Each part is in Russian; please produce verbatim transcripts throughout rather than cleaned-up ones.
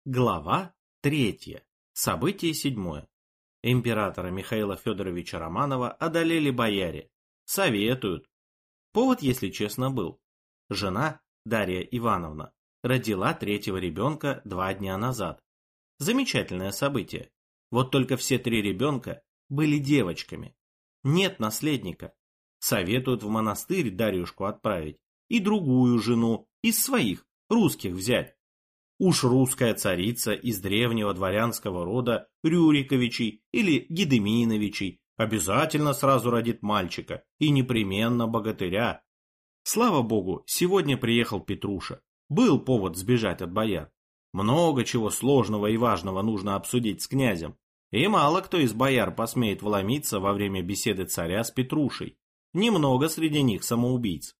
Глава третья. Событие седьмое. Императора Михаила Федоровича Романова одолели бояре. Советуют. Повод, если честно, был. Жена, Дарья Ивановна, родила третьего ребенка два дня назад. Замечательное событие. Вот только все три ребенка были девочками. Нет наследника. Советуют в монастырь Дарьюшку отправить и другую жену из своих, русских, взять. Уж русская царица из древнего дворянского рода Рюриковичей или Гедеминовичей обязательно сразу родит мальчика и непременно богатыря. Слава богу, сегодня приехал Петруша. Был повод сбежать от бояр. Много чего сложного и важного нужно обсудить с князем. И мало кто из бояр посмеет вломиться во время беседы царя с Петрушей. Немного среди них самоубийц.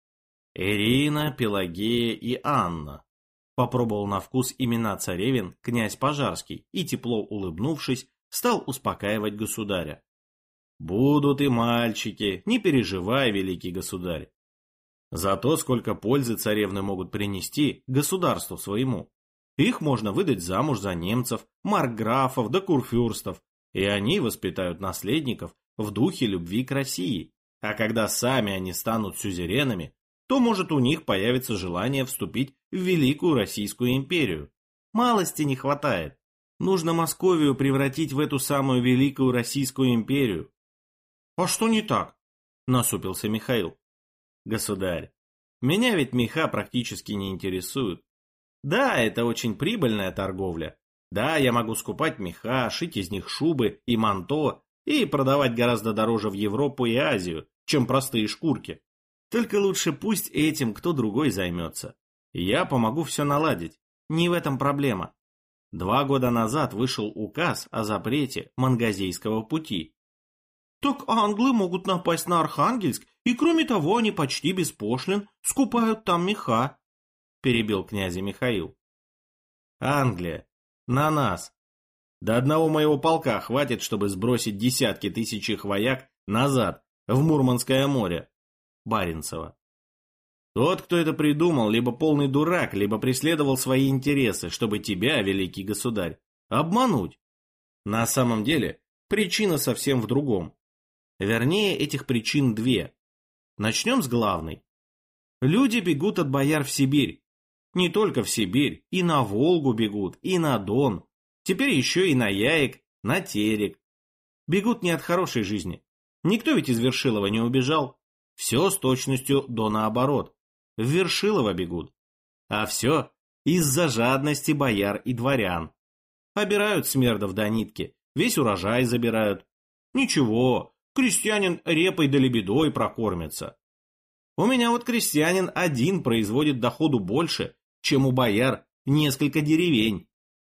Ирина, Пелагея и Анна. Попробовал на вкус имена царевин князь Пожарский и, тепло улыбнувшись, стал успокаивать государя. «Будут и мальчики, не переживай, великий государь. Зато сколько пользы царевны могут принести государству своему. Их можно выдать замуж за немцев, маркграфов да курфюрстов, и они воспитают наследников в духе любви к России. А когда сами они станут сюзеренами, то, может, у них появится желание вступить в Великую Российскую империю. Малости не хватает. Нужно Московию превратить в эту самую Великую Российскую империю». «А что не так?» – насупился Михаил. «Государь, меня ведь меха практически не интересуют. Да, это очень прибыльная торговля. Да, я могу скупать меха, шить из них шубы и манто и продавать гораздо дороже в Европу и Азию, чем простые шкурки. Только лучше пусть этим кто другой займется. Я помогу все наладить. Не в этом проблема. Два года назад вышел указ о запрете Мангазейского пути». «Так англы могут напасть на Архангельск, и кроме того они почти без пошлин скупают там меха», — перебил князя Михаил. «Англия. На нас. До одного моего полка хватит, чтобы сбросить десятки тысяч их вояк назад, в Мурманское море. Баренцево. Тот, кто это придумал, либо полный дурак, либо преследовал свои интересы, чтобы тебя, великий государь, обмануть. На самом деле, причина совсем в другом. Вернее, этих причин две. Начнем с главной. Люди бегут от бояр в Сибирь. Не только в Сибирь, и на Волгу бегут, и на Дон. Теперь еще и на Яик, на Терек. Бегут не от хорошей жизни. Никто ведь из Вершилова не убежал. Все с точностью до наоборот. В Вершилово бегут. А все из-за жадности бояр и дворян. Обирают смердов до нитки, весь урожай забирают. Ничего, крестьянин репой да лебедой прокормится. У меня вот крестьянин один производит доходу больше, чем у бояр несколько деревень.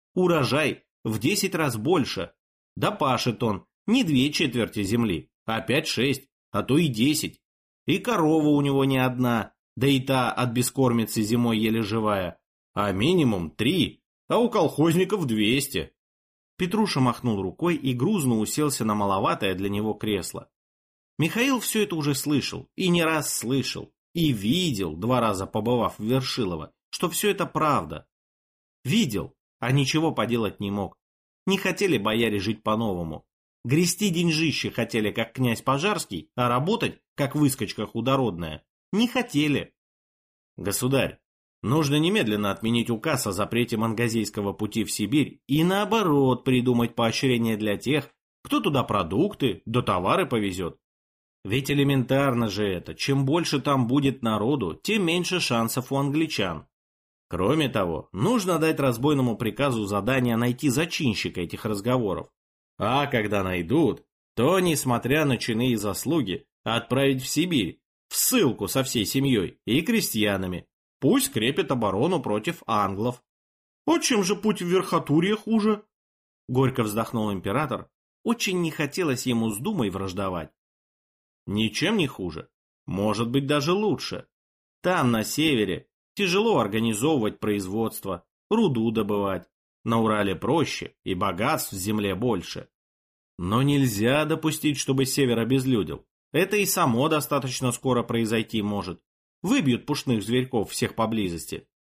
Урожай в десять раз больше. Да пашет он не две четверти земли, а пять-шесть, а то и десять. И корова у него не одна, да и та от бескормицы зимой еле живая, а минимум три, а у колхозников двести. Петруша махнул рукой и грузно уселся на маловатое для него кресло. Михаил все это уже слышал, и не раз слышал, и видел, два раза побывав в Вершилово, что все это правда. Видел, а ничего поделать не мог. Не хотели бояре жить по-новому. Грести деньжище хотели, как князь Пожарский, а работать, как выскочка худородная, не хотели. Государь, нужно немедленно отменить указ о запрете Мангазейского пути в Сибирь и наоборот придумать поощрение для тех, кто туда продукты да товары повезет. Ведь элементарно же это, чем больше там будет народу, тем меньше шансов у англичан. Кроме того, нужно дать разбойному приказу задание найти зачинщика этих разговоров. А когда найдут, то, несмотря на чины и заслуги, отправить в Сибирь, в ссылку со всей семьей и крестьянами. Пусть крепит оборону против англов. «А чем же путь в Верхотурье хуже?» Горько вздохнул император. Очень не хотелось ему с Думой враждовать. Ничем не хуже. Может быть, даже лучше. Там, на севере, тяжело организовывать производство, руду добывать. На Урале проще и богатств в земле больше. Но нельзя допустить, чтобы север обезлюдил. Это и само достаточно скоро произойти может. Выбьют пушных зверьков всех поблизости,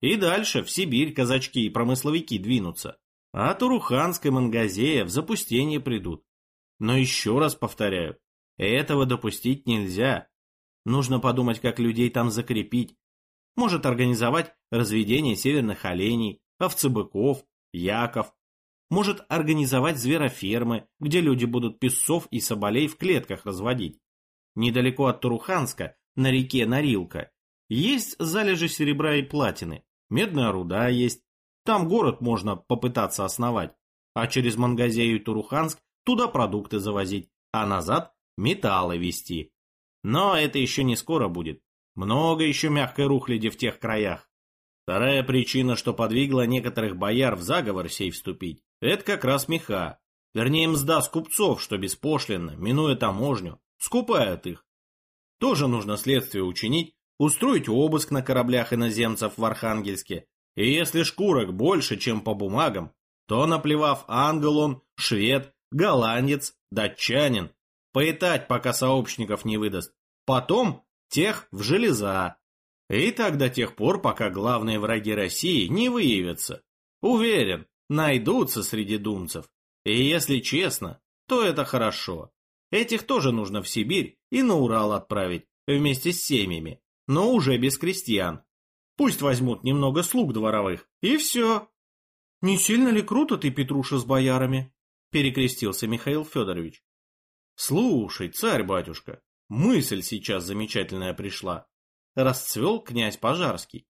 И дальше в Сибирь казачки и промысловики двинутся. А Туруханск и Мангазея в запустение придут. Но еще раз повторяю, этого допустить нельзя. Нужно подумать, как людей там закрепить. Может организовать разведение северных оленей, овцебыков, яков. Может организовать зверофермы, где люди будут песцов и соболей в клетках разводить. Недалеко от Туруханска, на реке Норилка, есть залежи серебра и платины, медная руда есть. Там город можно попытаться основать, а через Мангазею и Туруханск туда продукты завозить, а назад металлы везти. Но это еще не скоро будет. Много еще мягкой рухляди в тех краях. Вторая причина, что подвигла некоторых бояр в заговор сей вступить, это как раз меха. Вернее, мзда с купцов, что беспошлинно, минуя таможню, скупают их. Тоже нужно следствие учинить, устроить обыск на кораблях иноземцев в Архангельске. И если шкурок больше, чем по бумагам, то, наплевав, ангел он, швед, голландец, датчанин, поитать, пока сообщников не выдаст. Потом тех в железа. И так до тех пор, пока главные враги России не выявятся. Уверен, найдутся среди думцев. И если честно, то это хорошо. Этих тоже нужно в Сибирь и на Урал отправить, вместе с семьями, но уже без крестьян. Пусть возьмут немного слуг дворовых, и все. — Не сильно ли круто ты, Петруша, с боярами? — перекрестился Михаил Федорович. — Слушай, царь-батюшка, мысль сейчас замечательная пришла. Расцвел князь Пожарский.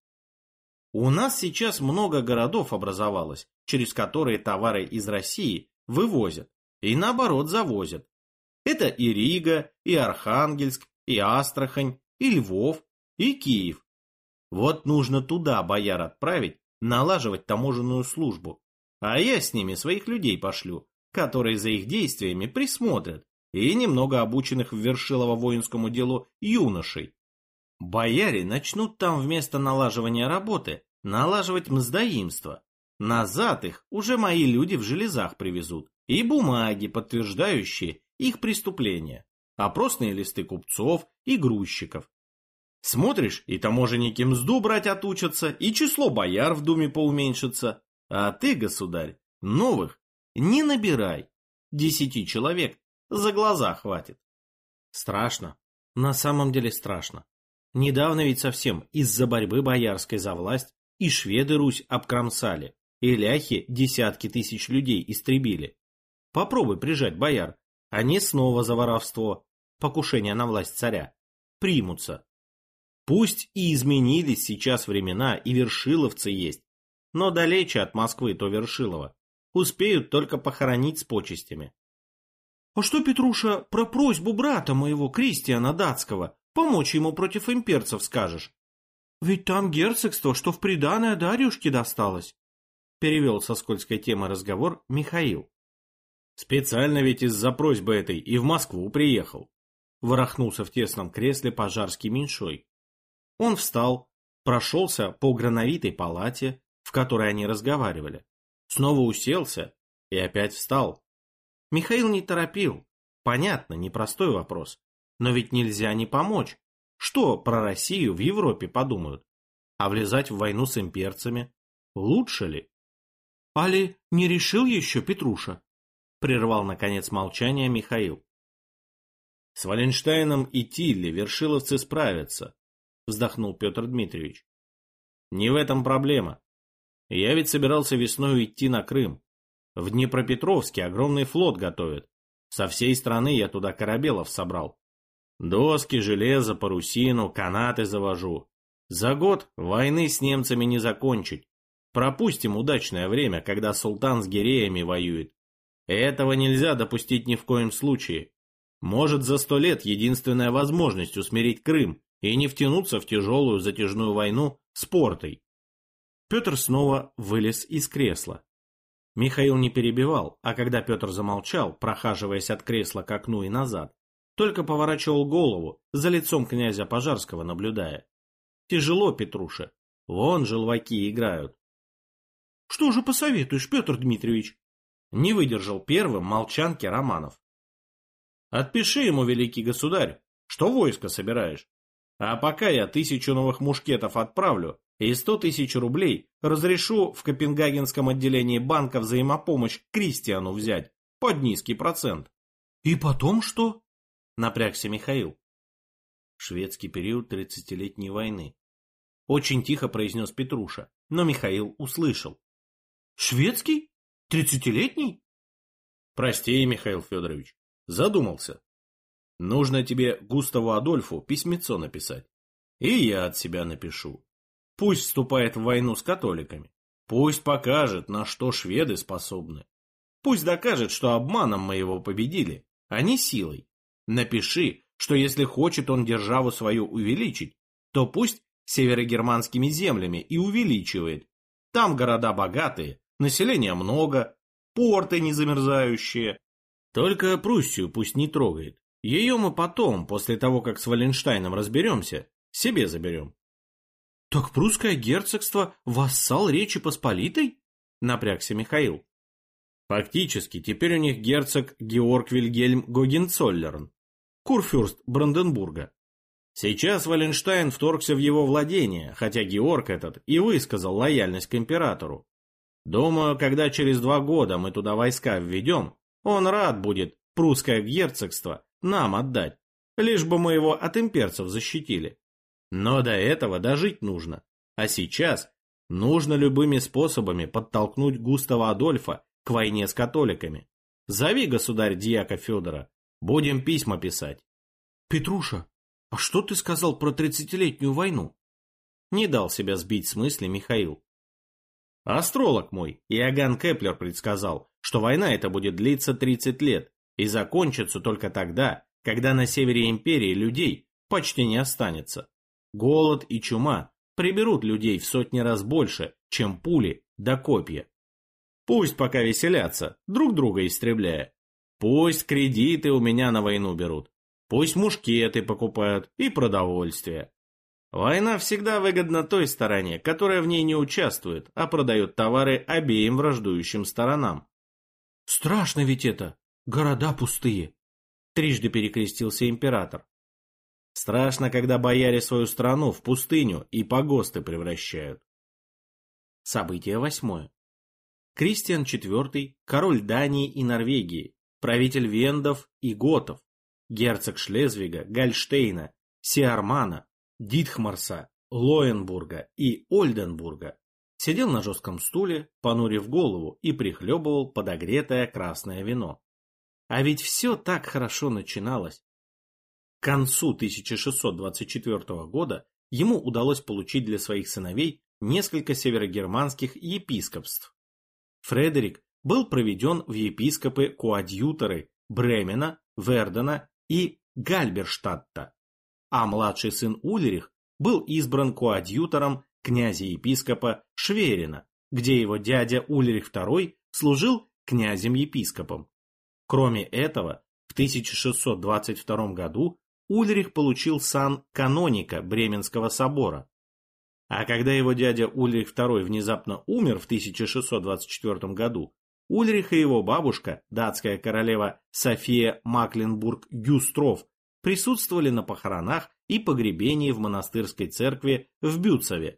У нас сейчас много городов образовалось, через которые товары из России вывозят и наоборот завозят. Это и Рига, и Архангельск, и Астрахань, и Львов, и Киев. Вот нужно туда бояр отправить, налаживать таможенную службу. А я с ними своих людей пошлю, которые за их действиями присмотрят, и немного обученных в Вершилово воинскому делу юношей. Бояре начнут там вместо налаживания работы налаживать мздоимство. Назад их уже мои люди в железах привезут, и бумаги, подтверждающие их преступления, опросные листы купцов и грузчиков. Смотришь, и таможенники мзду брать отучатся, и число бояр в думе поуменьшится. А ты, государь, новых не набирай. Десяти человек за глаза хватит. Страшно. На самом деле страшно. Недавно ведь совсем из-за борьбы боярской за власть и шведы Русь обкромсали, и ляхи десятки тысяч людей истребили. Попробуй прижать бояр, они снова за воровство, покушение на власть царя, примутся. Пусть и изменились сейчас времена, и вершиловцы есть, но далече от Москвы то Вершилово. Успеют только похоронить с почестями. — А что, Петруша, про просьбу брата моего, Кристиана Датского, помочь ему против имперцев скажешь? Ведь там герцогство, что в приданое Дарьюшке досталось. Перевел со скользкой темы разговор Михаил. Специально ведь из-за просьбы этой и в Москву приехал. Ворохнулся в тесном кресле Пожарский меньшой. Он встал, прошелся по грановитой палате, в которой они разговаривали. Снова уселся и опять встал. Михаил не торопил. Понятно, непростой вопрос. Но ведь нельзя не помочь. Что про Россию в Европе подумают? А влезать в войну с имперцами? Лучше ли? — Али не решил еще, Петруша? — прервал, наконец, молчание Михаил. — С Валенштейном и Тилли вершиловцы справятся, — вздохнул Петр Дмитриевич. — Не в этом проблема. Я ведь собирался весной идти на Крым. В Днепропетровске огромный флот готовят. Со всей страны я туда корабелов собрал. Доски, железо, парусину, канаты завожу. За год войны с немцами не закончить. Пропустим удачное время, когда султан с гиреями воюет. Этого нельзя допустить ни в коем случае. Может, за сто лет единственная возможность усмирить Крым и не втянуться в тяжелую затяжную войну с Портой. Петр снова вылез из кресла. Михаил не перебивал, а когда Петр замолчал, прохаживаясь от кресла к окну и назад, только поворачивал голову, за лицом князя Пожарского наблюдая. Тяжело, Петруша, вон желваки играют. — Что же посоветуешь, Петр Дмитриевич? Не выдержал первым молчанки Романов. — Отпиши ему, великий государь, что войско собираешь. А пока я тысячу новых мушкетов отправлю И сто тысяч рублей разрешу в Копенгагенском отделении банка взаимопомощь Кристиану взять под низкий процент. И потом что? Напрягся Михаил. Шведский период тридцатилетней войны. Очень тихо произнес Петруша, но Михаил услышал. Шведский? Тридцатилетний? Прости, Михаил Федорович, задумался. Нужно тебе Густаву Адольфу письмецо написать. И я от себя напишу. Пусть вступает в войну с католиками. Пусть покажет, на что шведы способны. Пусть докажет, что обманом мы его победили, а не силой. Напиши, что если хочет он державу свою увеличить, то пусть северогерманскими землями и увеличивает. Там города богатые, населения много, порты не замерзающие. Только Пруссию пусть не трогает. Ее мы потом, после того, как с Валенштайном разберемся, себе заберем. Так прусское герцогство вассал Речи Посполитой? Напрягся Михаил. Фактически, теперь у них герцог Георг Вильгельм Гогенцоллерн, курфюрст Бранденбурга. Сейчас Валенштайн вторгся в его владение, хотя Георг этот и высказал лояльность к императору. Думаю, когда через два года мы туда войска введем, он рад будет прусское герцогство нам отдать, лишь бы мы его от имперцев защитили. Но до этого дожить нужно. А сейчас нужно любыми способами подтолкнуть Густава Адольфа к войне с католиками. Зови, государь, дьяка Федора. Будем письма писать. Петруша, а что ты сказал про тридцатилетнюю войну? Не дал себя сбить с мысли Михаил. Астролог мой, Иоганн Кеплер, предсказал, что война эта будет длиться тридцать лет и закончится только тогда, когда на севере империи людей почти не останется. Голод и чума приберут людей в сотни раз больше, чем пули да копья. Пусть пока веселятся, друг друга истребляя. Пусть кредиты у меня на войну берут. Пусть мушкеты покупают и продовольствие. Война всегда выгодна той стороне, которая в ней не участвует, а продает товары обеим враждующим сторонам. Страшно ведь это, города пустые. Трижды перекрестился император. Страшно, когда бояре свою страну в пустыню и погосты превращают. Событие восьмое. Кристиан четвёртый, король Дании и Норвегии, правитель вендов и готов, герцог Шлезвига, Гольштейна, Сиармана, Дитхмарса, Лоенбурга и Ольденбурга, сидел на жестком стуле, понурив голову и прихлебывал подогретое красное вино. А ведь все так хорошо начиналось. К концу тысяча шестьсот двадцать четвёртого года ему удалось получить для своих сыновей несколько северогерманских епископств. Фредерик был проведен в епископы-коадьюторы Бремена, Вердена и Гальберштадта, а младший сын Ульрих был избран коадьютором князя-епископа Шверина, где его дядя Ульрих второй служил князем-епископом. Кроме этого, в тысяча шестьсот двадцать втором году Ульрих получил сан каноника Бременского собора. А когда его дядя Ульрих второй внезапно умер в тысяча шестьсот двадцать четвёртом году, Ульрих и его бабушка, датская королева София Макленбург-Гюстров, присутствовали на похоронах и погребении в монастырской церкви в Бютцове.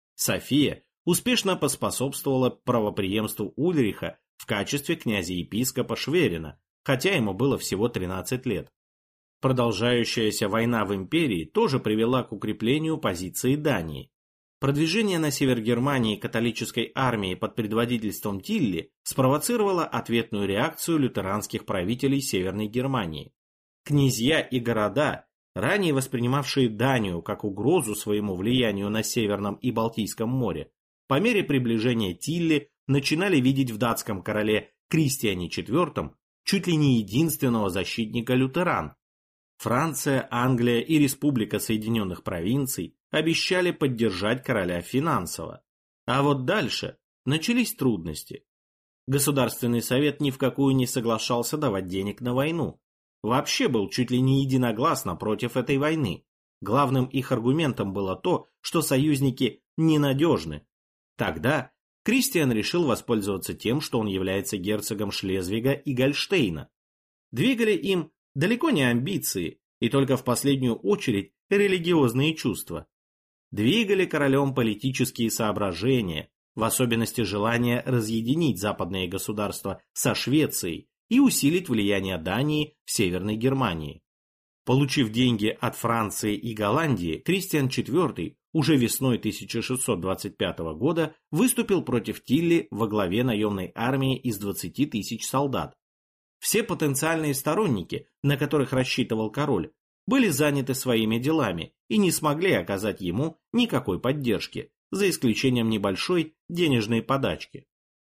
София успешно поспособствовала правопреемству Ульриха в качестве князя-епископа Шверина, хотя ему было всего тринадцать лет. Продолжающаяся война в империи тоже привела к укреплению позиции Дании. Продвижение на север Германии католической армии под предводительством Тилли спровоцировало ответную реакцию лютеранских правителей Северной Германии. Князья и города, ранее воспринимавшие Данию как угрозу своему влиянию на Северном и Балтийском море, по мере приближения Тилли начинали видеть в датском короле Кристиане четвёртом чуть ли не единственного защитника лютеран. Франция, Англия и Республика Соединенных Провинций обещали поддержать короля финансово. А вот дальше начались трудности. Государственный совет ни в какую не соглашался давать денег на войну. Вообще был чуть ли не единогласно против этой войны. Главным их аргументом было то, что союзники ненадежны. Тогда Кристиан решил воспользоваться тем, что он является герцогом Шлезвига и Гольштейна. Двигали им далеко не амбиции, и только в последнюю очередь религиозные чувства. двигали королем политические соображения, в особенности желание разъединить западные государства со Швецией и усилить влияние Дании в Северной Германии. Получив деньги от Франции и Голландии, Кристиан четвёртый уже весной тысяча шестьсот двадцать пятого года выступил против Тилли во главе наемной армии из двадцати тысяч солдат. Все потенциальные сторонники, на которых рассчитывал король, были заняты своими делами и не смогли оказать ему никакой поддержки, за исключением небольшой денежной подачки.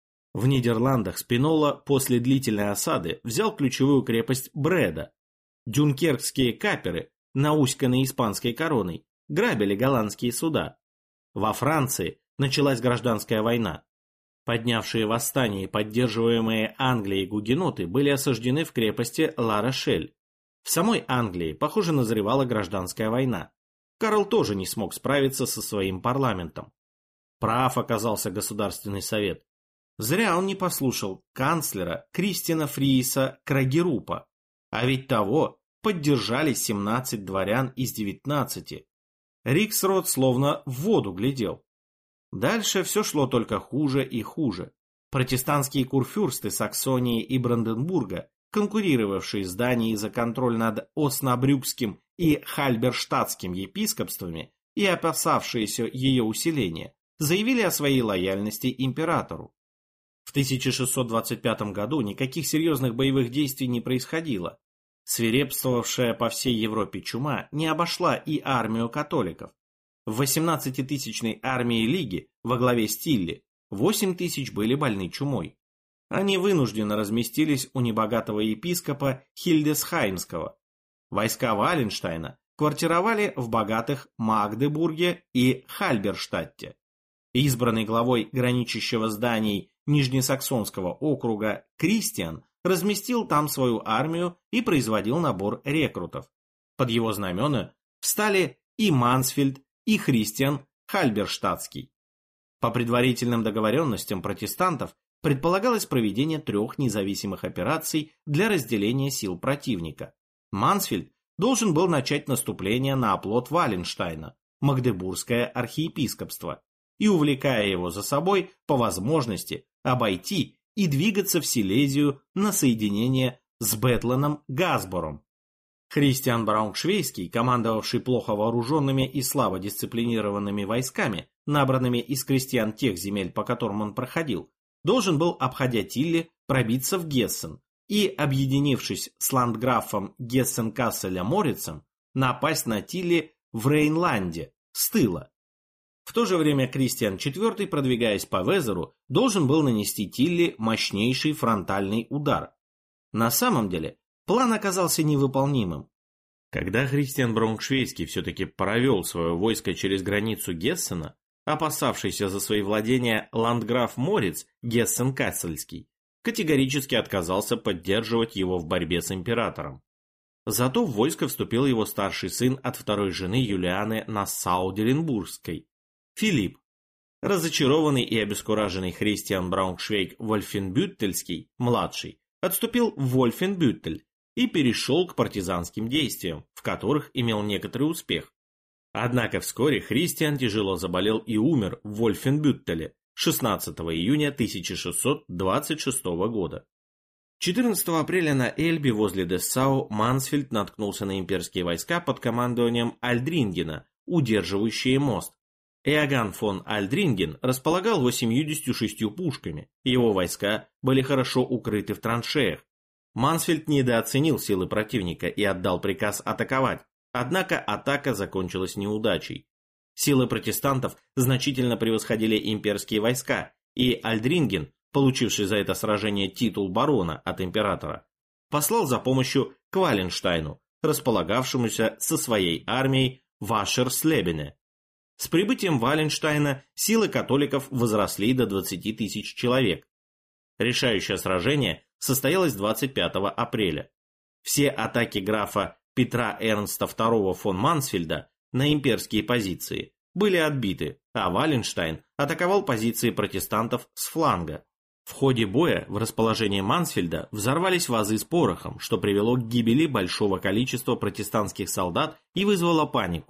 В Нидерландах Спинола после длительной осады взял ключевую крепость Бреда. Дюнкеркские каперы, науськанные испанской короной, грабили голландские суда. Во Франции началась гражданская война. Поднявшие восстание и поддерживаемые Англией гугеноты были осаждены в крепости Ла-Рошель. В самой Англии, похоже, назревала гражданская война. Карл тоже не смог справиться со своим парламентом. Прав оказался Государственный совет. Зря он не послушал канцлера Кристиана Фрииса Крагерупа, а ведь того поддержали семнадцать дворян из девятнадцати. Риксрод словно в воду глядел. Дальше все шло только хуже и хуже. Протестантские курфюрсты Саксонии и Бранденбурга, конкурировавшие с Данией за контроль над Оснабрюкским и Хальберштадтским епископствами и опасавшиеся ее усиления, заявили о своей лояльности императору. В тысяча шестьсот двадцать пятом году никаких серьезных боевых действий не происходило. Свирепствовавшая по всей Европе чума не обошла и армию католиков. В восемнадцатитысячной армии Лиги во главе с Тилли восемь тысяч были больны чумой. Они вынужденно разместились у небогатого епископа Хильдесхаймского. Войска Валенштайна квартировали в богатых Магдебурге и Хальберштадте. Избранный главой граничащего с Данией Нижнесаксонского округа Кристиан разместил там свою армию и производил набор рекрутов. Под его знамена встали и Мансфельд, и Христиан Хальберштадтский. По предварительным договоренностям протестантов предполагалось проведение трех независимых операций для разделения сил противника. Мансфельд должен был начать наступление на оплот Валенштайна, Магдебургское архиепископство, и, увлекая его за собой, по возможности обойти и двигаться в Силезию на соединение с Бетланом Газбором. Христиан Брауншвейский, командовавший плохо вооруженными и слабо дисциплинированными войсками, набранными из крестьян тех земель, по которым он проходил, должен был, обходя Тилли, пробиться в Гессен и, объединившись с ландграфом Гессен-Касселя-Морицем, напасть на Тилли в Рейнланде с тыла. В то же время Кристиан четвёртый, продвигаясь по Везеру, должен был нанести Тилли мощнейший фронтальный удар. На самом деле, план оказался невыполнимым. Когда Христиан Брауншвейский все-таки провел свое войско через границу Гессена, опасавшийся за свои владения ландграф Мориц Гессен-Кассельский категорически отказался поддерживать его в борьбе с императором. Зато в войско вступил его старший сын от второй жены Юлианы Нассау-Дюренбургской, Филипп. Разочарованный и обескураженный Христиан Брауншвейг Вольфенбюттельский, младший, отступил в Вольфенбюттель и перешел к партизанским действиям, в которых имел некоторый успех. Однако вскоре Христиан тяжело заболел и умер в Вольфенбюттеле шестнадцатого июня тысяча шестьсот двадцать шестого года. четырнадцатого апреля на Эльбе возле Дессау Мансфельд наткнулся на имперские войска под командованием Альдрингена, удерживающие мост. Иоганн фон Альдринген располагал восемьюдесятью шестью пушками, его войска были хорошо укрыты в траншеях. Мансфельд недооценил силы противника и отдал приказ атаковать, однако атака закончилась неудачей. Силы протестантов значительно превосходили имперские войска, и Альдринген, получивший за это сражение титул барона от императора, послал за помощью к Валенштайну, располагавшемуся со своей армией в Ашерслебене. С прибытием Валенштайна силы католиков возросли до двадцати тысяч человек. Решающее сражение состоялось двадцать пятого апреля. Все атаки графа Петра Эрнста второго фон Мансфельда на имперские позиции были отбиты, а Валенштайн атаковал позиции протестантов с фланга. В ходе боя в расположении Мансфельда взорвались вазы с порохом, что привело к гибели большого количества протестантских солдат и вызвало панику.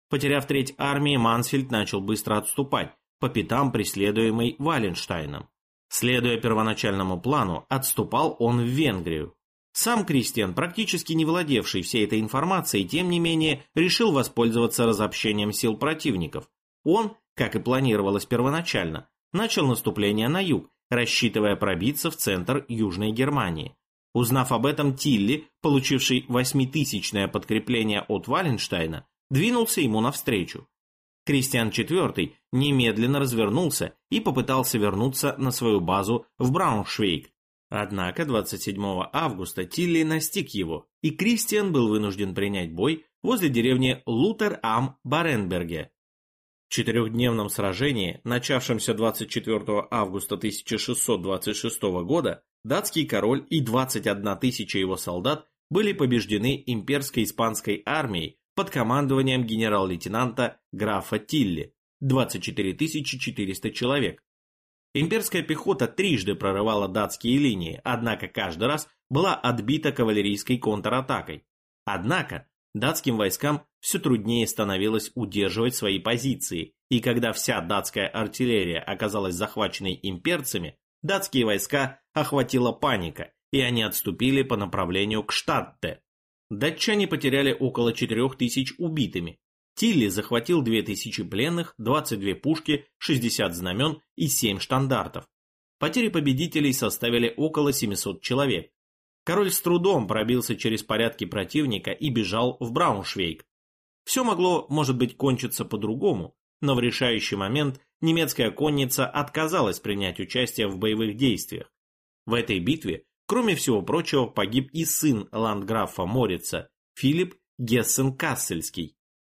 Потеряв треть армии, Мансфельд начал быстро отступать, по пятам преследуемый Валенштайном. Следуя первоначальному плану, отступал он в Венгрию. Сам Кристиан, практически не владевший всей этой информацией, тем не менее, решил воспользоваться разобщением сил противников. Он, как и планировалось первоначально, начал наступление на юг, рассчитывая пробиться в центр Южной Германии. Узнав об этом, Тилли, получивший восьмитысячное подкрепление от Валенштайна, двинулся ему навстречу. Кристиан четвёртый немедленно развернулся и попытался вернуться на свою базу в Брауншвейг. Однако двадцать седьмого августа Тилли настиг его, и Кристиан был вынужден принять бой возле деревни Лутер-ам-Баренберге. В четырехдневном сражении, начавшемся двадцать четвёртого августа тысяча шестьсот двадцать шестого года, датский король и двадцать одна тысяча его солдат были побеждены имперской испанской армией под командованием генерал-лейтенанта графа Тилли, двадцать четыре тысячи четыреста человек. Имперская пехота трижды прорывала датские линии, однако каждый раз была отбита кавалерийской контратакой. Однако датским войскам все труднее становилось удерживать свои позиции, и когда вся датская артиллерия оказалась захваченной имперцами, датские войска охватила паника, и они отступили по направлению к Штадте. Датчане потеряли около четырех тысяч убитыми. Тилли захватил две тысячи пленных, двадцать две пушки, шестьдесят знамен и семь штандартов. Потери победителей составили около семисот человек. Король с трудом пробился через порядки противника и бежал в Брауншвейг. Все могло, может быть, кончиться по-другому, но в решающий момент немецкая конница отказалась принять участие в боевых действиях. В этой битве, кроме всего прочего, погиб и сын ландграфа Морица, Филипп Гессен-Кассельский.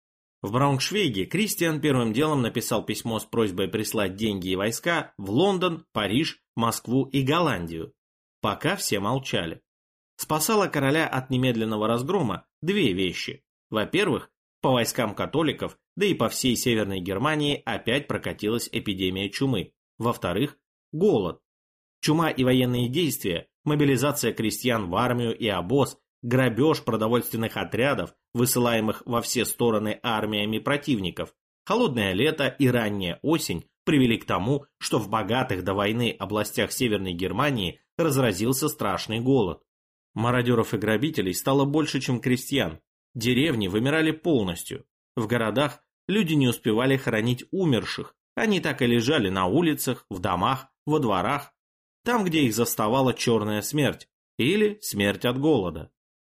В Брауншвейге Кристиан первым делом написал письмо с просьбой прислать деньги и войска в Лондон, Париж, Москву и Голландию. Пока все молчали. Спасало короля от немедленного разгрома две вещи. Во-первых, по войскам католиков, да и по всей Северной Германии опять прокатилась эпидемия чумы. Во-вторых, голод. Чума и военные действия, мобилизация крестьян в армию и обоз, грабеж продовольственных отрядов, высылаемых во все стороны армиями противников, холодное лето и ранняя осень привели к тому, что в богатых до войны областях Северной Германии разразился страшный голод. Мародеров и грабителей стало больше, чем крестьян. Деревни вымирали полностью. В городах люди не успевали хоронить умерших, они так и лежали на улицах, в домах, во дворах, там, где их заставала черная смерть или смерть от голода.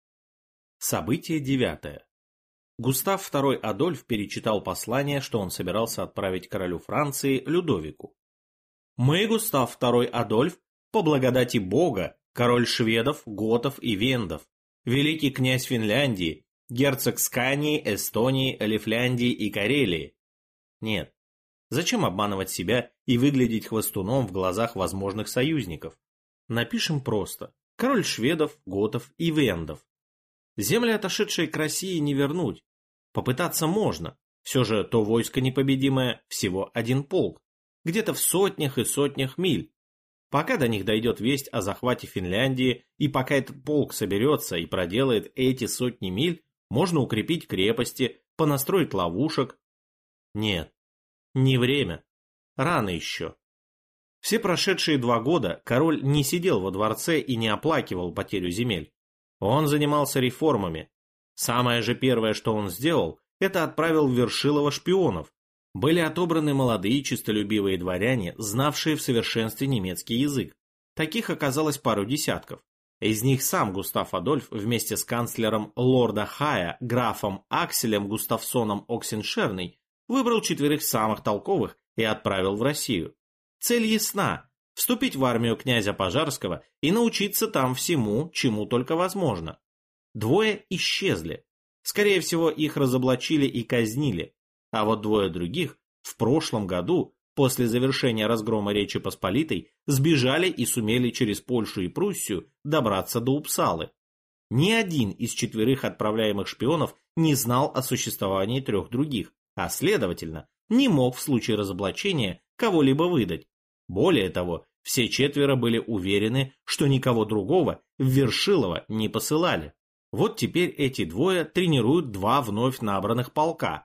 Событие девятое. Густав второй Адольф перечитал послание, что он собирался отправить королю Франции Людовику. «Мы, Густав второй Адольф, по благодати Бога, король шведов, готов и вендов, великий князь Финляндии, герцог Скании, Эстонии, Лифляндии и Карелии». Нет. Зачем обманывать себя и выглядеть хвостуном в глазах возможных союзников? Напишем просто: король шведов, готов и вендов. Земли, отошедшие к России, не вернуть. Попытаться можно. Все же то войско непобедимое всего один полк. Где-то в сотнях и сотнях миль. Пока до них дойдет весть о захвате Финляндии, и пока этот полк соберется и проделает эти сотни миль, можно укрепить крепости, понастроить ловушек. Нет, не время. Рано еще. Все прошедшие два года король не сидел во дворце и не оплакивал потерю земель. Он занимался реформами. Самое же первое, что он сделал, это отправил в Вершилово шпионов. Были отобраны молодые честолюбивые дворяне, знавшие в совершенстве немецкий язык. Таких оказалось пару десятков. Из них сам Густав Адольф вместе с канцлером лорда Хая, графом Акселем Густавсоном Оксеншерной, выбрал четверых самых толковых и отправил в Россию. Цель ясна – вступить в армию князя Пожарского и научиться там всему, чему только возможно. Двое исчезли. Скорее всего, их разоблачили и казнили. А вот двое других в прошлом году, после завершения разгрома Речи Посполитой, сбежали и сумели через Польшу и Пруссию добраться до Упсалы. Ни один из четверых отправляемых шпионов не знал о существовании трех других, а следовательно, не мог в случае разоблачения кого-либо выдать. Более того, все четверо были уверены, что никого другого в Вершилово не посылали. Вот теперь эти двое тренируют два вновь набранных полка.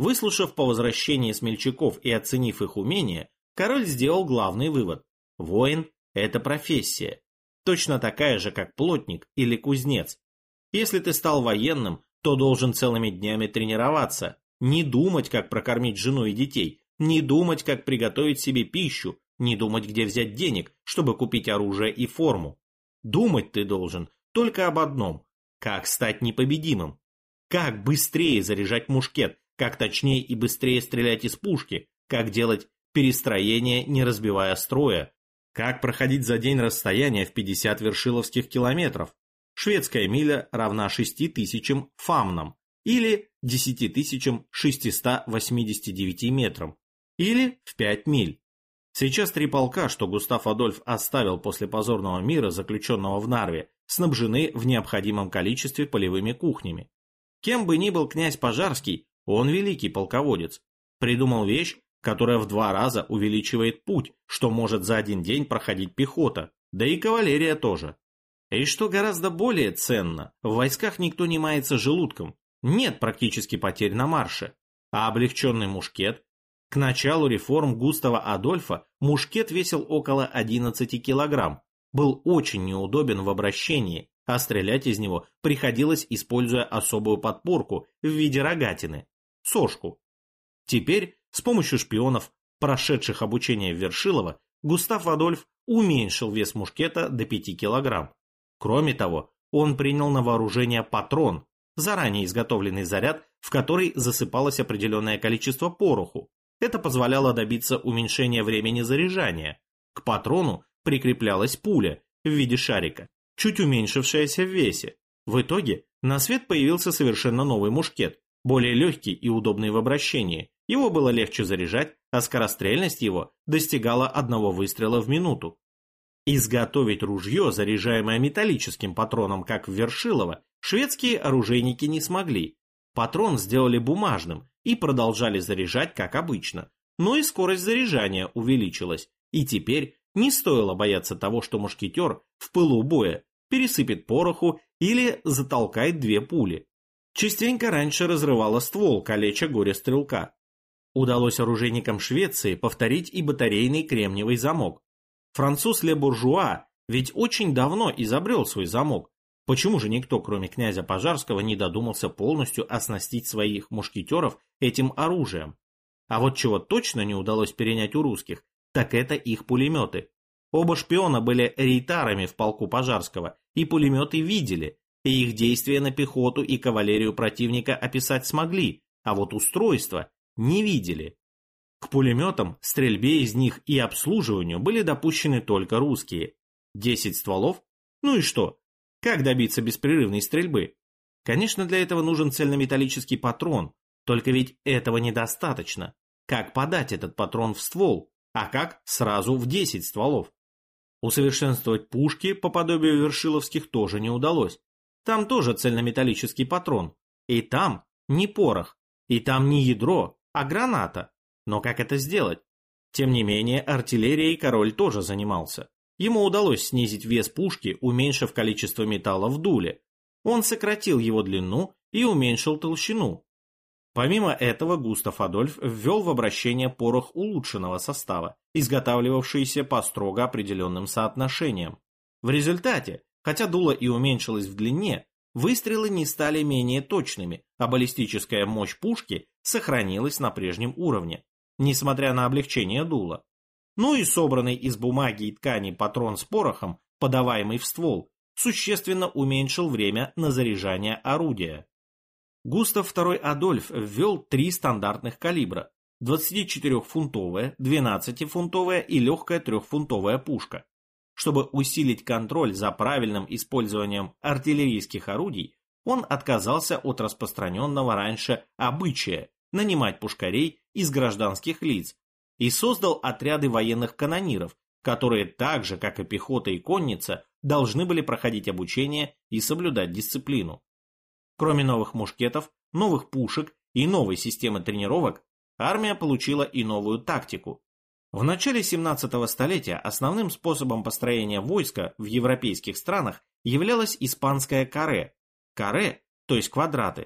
Выслушав по возвращении смельчаков и оценив их умения, король сделал главный вывод. Воин – это профессия. Точно такая же, как плотник или кузнец. Если ты стал военным, то должен целыми днями тренироваться, не думать, как прокормить жену и детей, не думать, как приготовить себе пищу, не думать, где взять денег, чтобы купить оружие и форму. Думать ты должен только об одном – как стать непобедимым, как быстрее заряжать мушкет, как точнее и быстрее стрелять из пушки, как делать перестроение, не разбивая строя, как проходить за день расстояние в пятьдесят вершиловских километров. Шведская миля равна шести тысячам фамнам, или десяти тысячам шестистам восьмидесяти девяти метрам, или в пять миль. Сейчас три полка, что Густав Адольф оставил после позорного мира, заключенного в Нарве, снабжены в необходимом количестве полевыми кухнями. Кем бы ни был князь Пожарский, он великий полководец. Придумал вещь, которая в два раза увеличивает путь, что может за один день проходить пехота, да и кавалерия тоже. И что гораздо более ценно, в войсках никто не мается желудком, нет практически потерь на марше, а облегченный мушкет. К началу реформ Густава Адольфа мушкет весил около одиннадцати килограмм, был очень неудобен в обращении, а стрелять из него приходилось, используя особую подпорку в виде рогатины – сошку. Теперь с помощью шпионов, прошедших обучение в Вершилово, Густав Адольф уменьшил вес мушкета до пяти килограмм. Кроме того, он принял на вооружение патрон, заранее изготовленный заряд, в который засыпалось определенное количество пороху. Это позволяло добиться уменьшения времени заряжания. К патрону прикреплялась пуля в виде шарика, чуть уменьшившаяся в весе. В итоге на свет появился совершенно новый мушкет, более легкий и удобный в обращении. Его было легче заряжать, а скорострельность его достигала одного выстрела в минуту. Изготовить ружье, заряжаемое металлическим патроном, как в Вершилово, шведские оружейники не смогли. Патрон сделали бумажным и продолжали заряжать, как обычно. Но и скорость заряжания увеличилась, и теперь не стоило бояться того, что мушкетер в пылу боя пересыпет пороху или затолкает две пули. Частенько раньше разрывало ствол, калеча горе-стрелка. Удалось оружейникам Швеции повторить и батарейный кремниевый замок. Француз Ле Буржуа ведь очень давно изобрел свой замок. Почему же никто, кроме князя Пожарского, не додумался полностью оснастить своих мушкетеров этим оружием? А вот чего точно не удалось перенять у русских, так это их пулеметы. Оба шпиона были рейтарами в полку Пожарского, и пулеметы видели, и их действия на пехоту и кавалерию противника описать смогли, а вот устройства не видели. К пулеметам, стрельбе из них и обслуживанию были допущены только русские. Десять стволов? Ну и что? Как добиться беспрерывной стрельбы? Конечно, для этого нужен цельнометаллический патрон, только ведь этого недостаточно. Как подать этот патрон в ствол, а как сразу в десять стволов? Усовершенствовать пушки по подобию вершиловских тоже не удалось. Там тоже цельнометаллический патрон. И там не порох, и там не ядро, а граната. Но как это сделать? Тем не менее, артиллерией король тоже занимался. Ему удалось снизить вес пушки, уменьшив количество металла в дуле. Он сократил его длину и уменьшил толщину. Помимо этого, Густав Адольф ввел в обращение порох улучшенного состава, изготавливавшийся по строго определенным соотношениям. В результате, хотя дуло и уменьшилось в длине, выстрелы не стали менее точными, а баллистическая мощь пушки сохранилась на прежнем уровне, несмотря на облегчение дула. Ну и собранный из бумаги и ткани патрон с порохом, подаваемый в ствол, существенно уменьшил время на заряжание орудия. Густав второй Адольф ввел три стандартных калибра – двадцатичетырёхфунтовая, двенадцатифунтовая и легкая трехфунтовая пушка. Чтобы усилить контроль за правильным использованием артиллерийских орудий, он отказался от распространенного раньше обычая нанимать пушкарей из гражданских лиц и создал отряды военных канониров, которые так же, как и пехота и конница, должны были проходить обучение и соблюдать дисциплину. Кроме новых мушкетов, новых пушек и новой системы тренировок, армия получила и новую тактику. В начале семнадцатого столетия основным способом построения войска в европейских странах являлось испанское каре. Каре, то есть квадраты,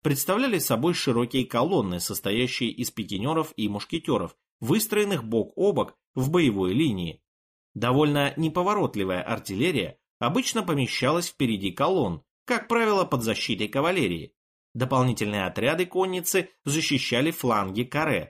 представляли собой широкие колонны, состоящие из пикинеров и мушкетеров, выстроенных бок о бок в боевой линии. Довольно неповоротливая артиллерия обычно помещалась впереди колонн, как правило, под защитой кавалерии. Дополнительные отряды конницы защищали фланги каре.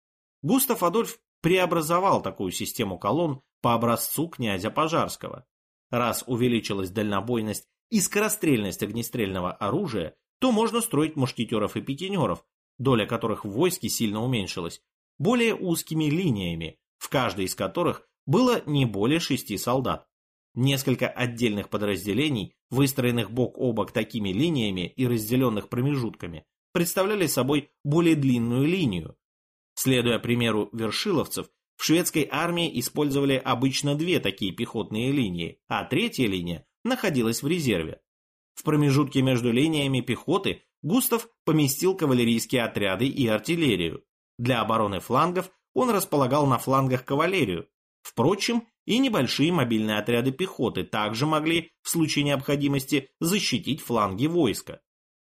Густав Адольф преобразовал такую систему колонн по образцу князя Пожарского. Раз увеличилась дальнобойность и скорострельность огнестрельного оружия, то можно строить мушкетеров и пикинеров, доля которых в войске сильно уменьшилась, более узкими линиями, в каждой из которых было не более шести солдат. Несколько отдельных подразделений, выстроенных бок о бок такими линиями и разделенных промежутками, представляли собой более длинную линию. Следуя примеру вершиловцев, в шведской армии использовали обычно две такие пехотные линии, а третья линия находилась в резерве. В промежутке между линиями пехоты Густав поместил кавалерийские отряды и артиллерию. Для обороны флангов он располагал на флангах кавалерию. Впрочем, и небольшие мобильные отряды пехоты также могли, в случае необходимости, защитить фланги войска.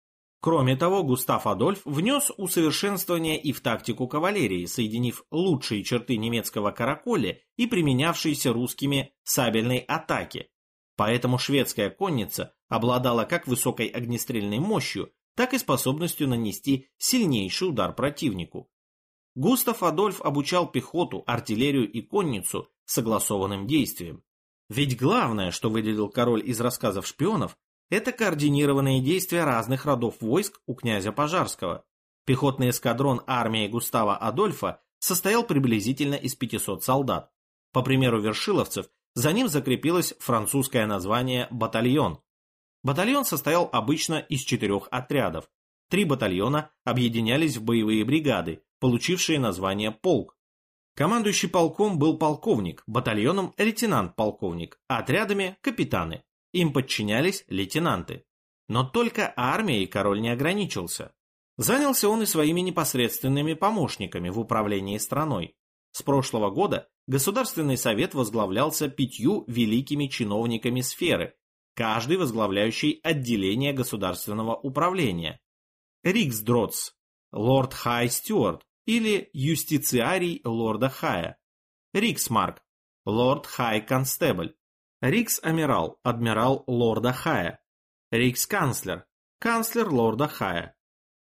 Кроме того, Густав Адольф внес усовершенствование и в тактику кавалерии, соединив лучшие черты немецкого караколя и применявшиеся русскими сабельной атаки. Поэтому шведская конница обладала как высокой огнестрельной мощью, так и способностью нанести сильнейший удар противнику. Густав Адольф обучал пехоту, артиллерию и конницу согласованным действиям. Ведь главное, что выделил король из рассказов шпионов, это координированные действия разных родов войск у князя Пожарского. Пехотный эскадрон армии Густава Адольфа состоял приблизительно из пятисот солдат. По примеру вершиловцев, за ним закрепилось французское название «батальон». Батальон состоял обычно из четырех отрядов. Три батальона объединялись в боевые бригады, получившие название «полк». Командующий полком был полковник, батальоном лейтенант-полковник, а отрядами капитаны. Им подчинялись лейтенанты. Но только армией король не ограничился. Занялся он и своими непосредственными помощниками в управлении страной. С прошлого года Государственный совет возглавлялся пятью великими чиновниками сферы, каждый возглавляющий отделение государственного управления. Риксдротс, лорд Хай Стюарт или юстициарий лорда Хая. Риксмарк, лорд Хай Констебль. Рикс-амирал, адмирал лорда Хая. Рикс-канцлер, канцлер лорда Хая.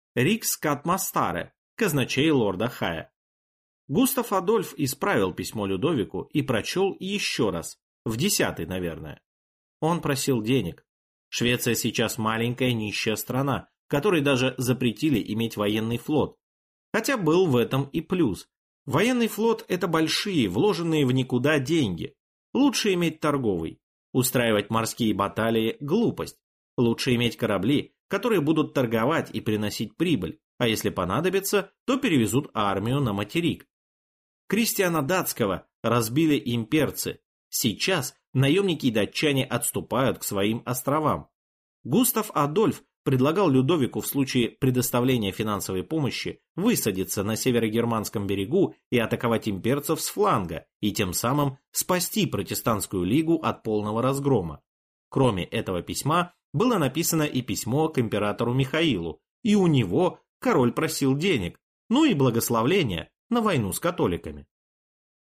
Рикс-катмастаре, казначей лорда Хая. Густав Адольф исправил письмо Людовику и прочел еще раз, в десятый, наверное. Он просил денег. Швеция сейчас маленькая нищая страна, которой даже запретили иметь военный флот. Хотя был в этом и плюс. Военный флот – это большие, вложенные в никуда деньги. Лучше иметь торговый. Устраивать морские баталии – глупость. Лучше иметь корабли, которые будут торговать и приносить прибыль, а если понадобится, то перевезут армию на материк. Кристиана Датского разбили имперцы. Сейчас наемники и датчане отступают к своим островам. Густав Адольф предлагал Людовику в случае предоставления финансовой помощи высадиться на северогерманском берегу и атаковать имперцев с фланга, и тем самым спасти протестантскую лигу от полного разгрома. Кроме этого письма было написано и письмо к императору Михаилу, и у него король просил денег, ну и благословления на войну с католиками.